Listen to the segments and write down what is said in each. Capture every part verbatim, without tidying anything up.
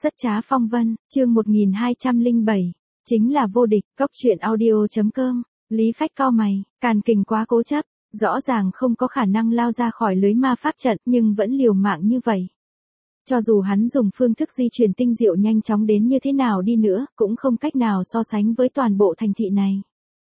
Rất trá phong vân, chương một nghìn hai trăm lẻ bảy, chính là vô địch, cốc truyện audio chấm com, Lý Phách cau mày, Càn Kình quá cố chấp, rõ ràng không có khả năng lao ra khỏi lưới ma pháp trận nhưng vẫn liều mạng như vậy. Cho dù hắn dùng phương thức di chuyển tinh diệu nhanh chóng đến như thế nào đi nữa, cũng không cách nào so sánh với toàn bộ thành thị này.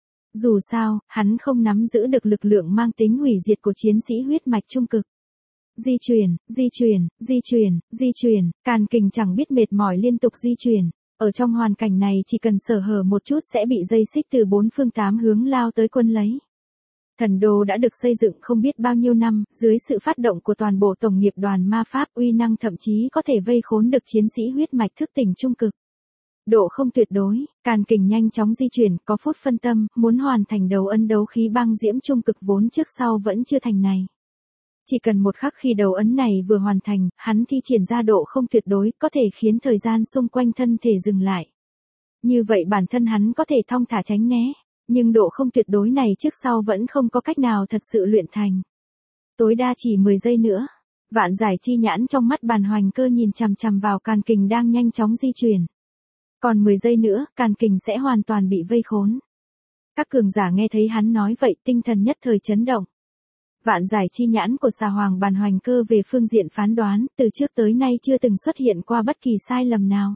Dù sao, hắn không nắm giữ được lực lượng mang tính hủy diệt của chiến sĩ huyết mạch trung cực. Di chuyển, di chuyển, di chuyển, di chuyển, Càn Kình chẳng biết mệt mỏi liên tục di chuyển. Ở trong hoàn cảnh này chỉ cần sở hở một chút sẽ bị dây xích từ bốn phương tám hướng lao tới quân lấy. Thần đô đã được xây dựng không biết bao nhiêu năm, dưới sự phát động của toàn bộ tổng nghiệp đoàn ma pháp, uy năng thậm chí có thể vây khốn được chiến sĩ huyết mạch thức tỉnh trung cực. Độ không tuyệt đối, Càn Kình nhanh chóng di chuyển, có phút phân tâm, muốn hoàn thành đầu ấn đấu khí băng diễm trung cực vốn trước sau vẫn chưa thành này. Chỉ cần một khắc khi đầu ấn này vừa hoàn thành, hắn thi triển ra độ không tuyệt đối, có thể khiến thời gian xung quanh thân thể dừng lại. Như vậy bản thân hắn có thể thong thả tránh né, nhưng độ không tuyệt đối này trước sau vẫn không có cách nào thật sự luyện thành. Tối đa chỉ mười giây nữa. Vạn giải chi nhãn trong mắt Bàn Hoành Cơ nhìn chằm chằm vào Càn Kình đang nhanh chóng di chuyển. Còn mười giây nữa, Càn Kình sẽ hoàn toàn bị vây khốn. Các cường giả nghe thấy hắn nói vậy, tinh thần nhất thời chấn động. Vạn giải chi nhãn của Xà Hoàng Bàn Hoành Cơ về phương diện phán đoán, từ trước tới nay chưa từng xuất hiện qua bất kỳ sai lầm nào.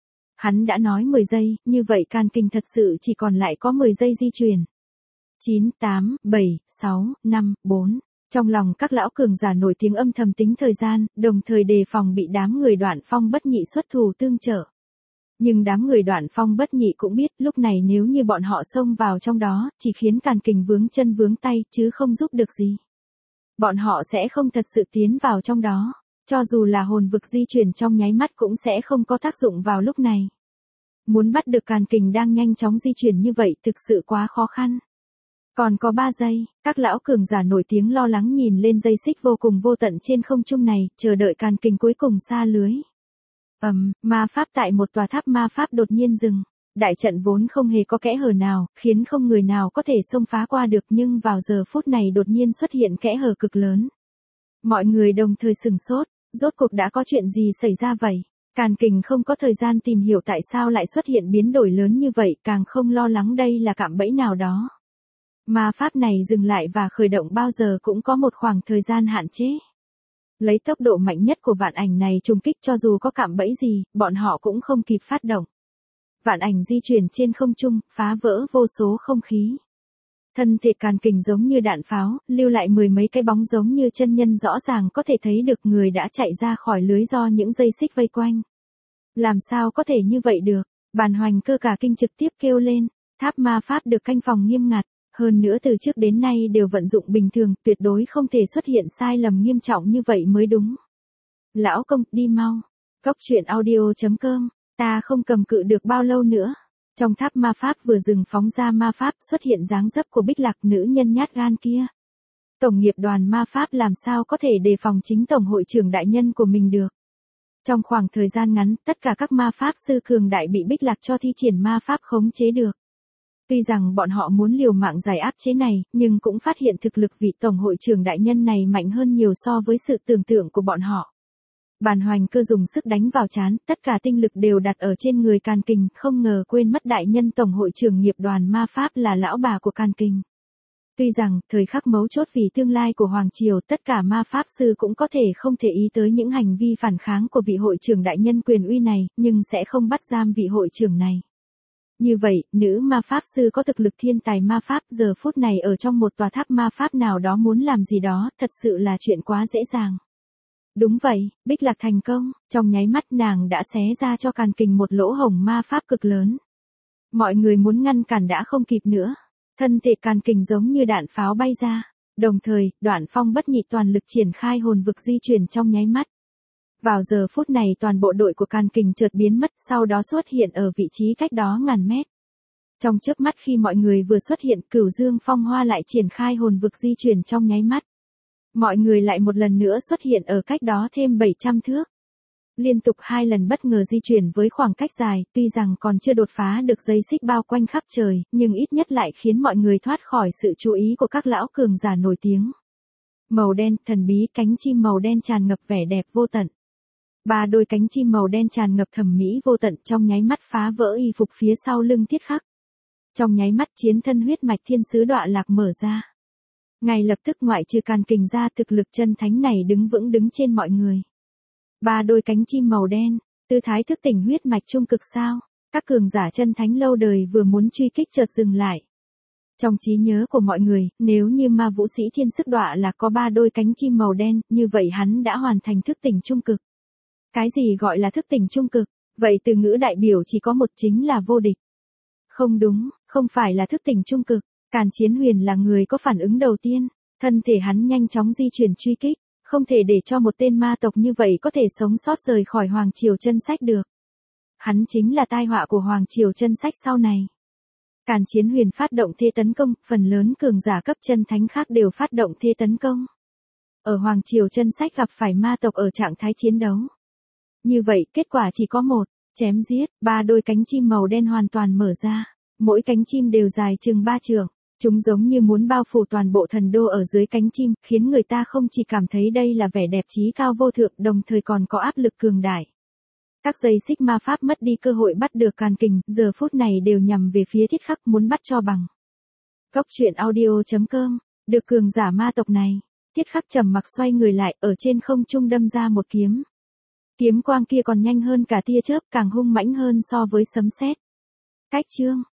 Hắn đã nói mười giây, như vậy Càn Kình thật sự chỉ còn lại có mười giây di chuyển. chín, tám, bảy, sáu, năm, bốn. Trong lòng các lão cường giả nổi tiếng âm thầm tính thời gian, đồng thời đề phòng bị đám người Đoạn Phong Bất Nhị xuất thủ tương trợ. Nhưng đám người Đoạn Phong Bất Nhị cũng biết lúc này nếu như bọn họ xông vào trong đó, chỉ khiến Càn Kình vướng chân vướng tay chứ không giúp được gì. Bọn họ sẽ không thật sự tiến vào trong đó, cho dù là hồn vực di chuyển trong nháy mắt cũng sẽ không có tác dụng vào lúc này. Muốn bắt được Càn Kình đang nhanh chóng di chuyển như vậy thực sự quá khó khăn. Còn có ba giây, các lão cường giả nổi tiếng lo lắng nhìn lên dây xích vô cùng vô tận trên không trung này, chờ đợi Càn Kình cuối cùng xa lưới. Ầm, um, ma pháp tại một tòa tháp ma pháp đột nhiên dừng. Đại trận vốn không hề có kẽ hở nào, khiến không người nào có thể xông phá qua được, nhưng vào giờ phút này đột nhiên xuất hiện kẽ hở cực lớn. Mọi người đồng thời sửng sốt, rốt cuộc đã có chuyện gì xảy ra vậy? Càn Kình không có thời gian tìm hiểu tại sao lại xuất hiện biến đổi lớn như vậy, càng không lo lắng đây là cạm bẫy nào đó. Ma pháp này dừng lại và khởi động bao giờ cũng có một khoảng thời gian hạn chế. Lấy tốc độ mạnh nhất của vạn ảnh này trùng kích, cho dù có cạm bẫy gì, bọn họ cũng không kịp phát động. Vạn ảnh di chuyển trên không trung, phá vỡ vô số không khí. Thân thể Càn Kình giống như đạn pháo, lưu lại mười mấy cái bóng giống như chân nhân, rõ ràng có thể thấy được người đã chạy ra khỏi lưới do những dây xích vây quanh. Làm sao có thể như vậy được? Bàn Hoành Cơ cả kinh trực tiếp kêu lên. Tháp ma pháp được canh phòng nghiêm ngặt, hơn nữa từ trước đến nay đều vận dụng bình thường, tuyệt đối không thể xuất hiện sai lầm nghiêm trọng như vậy mới đúng. Lão công, đi mau. Cốc truyện audio chấm com, ta không cầm cự được bao lâu nữa. Trong tháp ma pháp vừa dừng phóng ra ma pháp, xuất hiện dáng dấp của Bích Lạc, nữ nhân nhát gan kia. Tổng nghiệp đoàn ma pháp làm sao có thể đề phòng chính tổng hội trưởng đại nhân của mình được. Trong khoảng thời gian ngắn, tất cả các ma pháp sư cường đại bị Bích Lạc cho thi triển ma pháp khống chế được. Tuy rằng bọn họ muốn liều mạng giải áp chế này, nhưng cũng phát hiện thực lực vị tổng hội trưởng đại nhân này mạnh hơn nhiều so với sự tưởng tượng của bọn họ. Bàn Hoành Cơ dùng sức đánh vào trán, tất cả tinh lực đều đặt ở trên người Càn Kình, không ngờ quên mất đại nhân tổng hội trưởng nghiệp đoàn ma pháp là lão bà của Càn Kình. Tuy rằng, thời khắc mấu chốt vì tương lai của Hoàng Triều, tất cả ma pháp sư cũng có thể không thể ý tới những hành vi phản kháng của vị hội trưởng đại nhân quyền uy này, nhưng sẽ không bắt giam vị hội trưởng này. Như vậy, nữ ma pháp sư có thực lực thiên tài ma pháp giờ phút này ở trong một tòa tháp ma pháp nào đó muốn làm gì đó, thật sự là chuyện quá dễ dàng. Đúng vậy, Bích Lạc thành công, trong nháy mắt nàng đã xé ra cho Càn Kình một lỗ hổng ma pháp cực lớn. Mọi người muốn ngăn cản đã không kịp nữa. Thân thể Càn Kình giống như đạn pháo bay ra. Đồng thời, Đoạn Phong Bất Nhị toàn lực triển khai hồn vực di chuyển trong nháy mắt. Vào giờ phút này toàn bộ đội của Càn Kình chợt biến mất, sau đó xuất hiện ở vị trí cách đó ngàn mét. Trong chớp mắt khi mọi người vừa xuất hiện, Cửu Dương Phong Hoa lại triển khai hồn vực di chuyển trong nháy mắt. Mọi người lại một lần nữa xuất hiện ở cách đó thêm bảy trăm thước. Liên tục hai lần bất ngờ di chuyển với khoảng cách dài, tuy rằng còn chưa đột phá được dây xích bao quanh khắp trời, nhưng ít nhất lại khiến mọi người thoát khỏi sự chú ý của các lão cường giả nổi tiếng. Màu đen, thần bí, cánh chim màu đen tràn ngập vẻ đẹp vô tận. Ba đôi cánh chim màu đen tràn ngập thẩm mỹ vô tận trong nháy mắt phá vỡ y phục phía sau lưng Thiết Khắc. Trong nháy mắt chiến thân huyết mạch thiên sứ Đọa Lạc mở ra. Ngay lập tức ngoại trừ Càn Kình ra thực lực chân thánh này đứng vững đứng trên mọi người. Ba đôi cánh chim màu đen, tư thái thức tỉnh huyết mạch trung cực sao? Các cường giả chân thánh lâu đời vừa muốn truy kích chợt dừng lại. Trong trí nhớ của mọi người, nếu như ma vũ sĩ thiên sức Đọa Lạc có ba đôi cánh chim màu đen, như vậy hắn đã hoàn thành thức tỉnh trung cực. Cái gì gọi là thức tỉnh trung cực? Vậy từ ngữ đại biểu chỉ có một, chính là vô địch. Không đúng, không phải là thức tỉnh trung cực. Càn Chiến Huyền là người có phản ứng đầu tiên, thân thể hắn nhanh chóng di chuyển truy kích, không thể để cho một tên ma tộc như vậy có thể sống sót rời khỏi Hoàng Triều Chân Sách được. Hắn chính là tai họa của Hoàng Triều Chân Sách sau này. Càn Chiến Huyền phát động thế tấn công, phần lớn cường giả cấp chân thánh khác đều phát động thế tấn công. Ở Hoàng Triều Chân Sách gặp phải ma tộc ở trạng thái chiến đấu. Như vậy, kết quả chỉ có một, chém giết, ba đôi cánh chim màu đen hoàn toàn mở ra. Mỗi cánh chim đều dài chừng ba trượng. Chúng giống như muốn bao phủ toàn bộ thần đô ở dưới cánh chim, khiến người ta không chỉ cảm thấy đây là vẻ đẹp trí cao vô thượng, đồng thời còn có áp lực cường đại. Các dây xích ma pháp mất đi cơ hội bắt được Càn Kình, giờ phút này đều nhằm về phía Thiết Khắc muốn bắt cho bằng. Góc truyện audio chấm com, được cường giả ma tộc này, Thiết Khắc trầm mặc xoay người lại, ở trên không trung đâm ra một kiếm. Kiếm quang kia còn nhanh hơn cả tia chớp, càng hung mãnh hơn so với sấm sét. Cách chương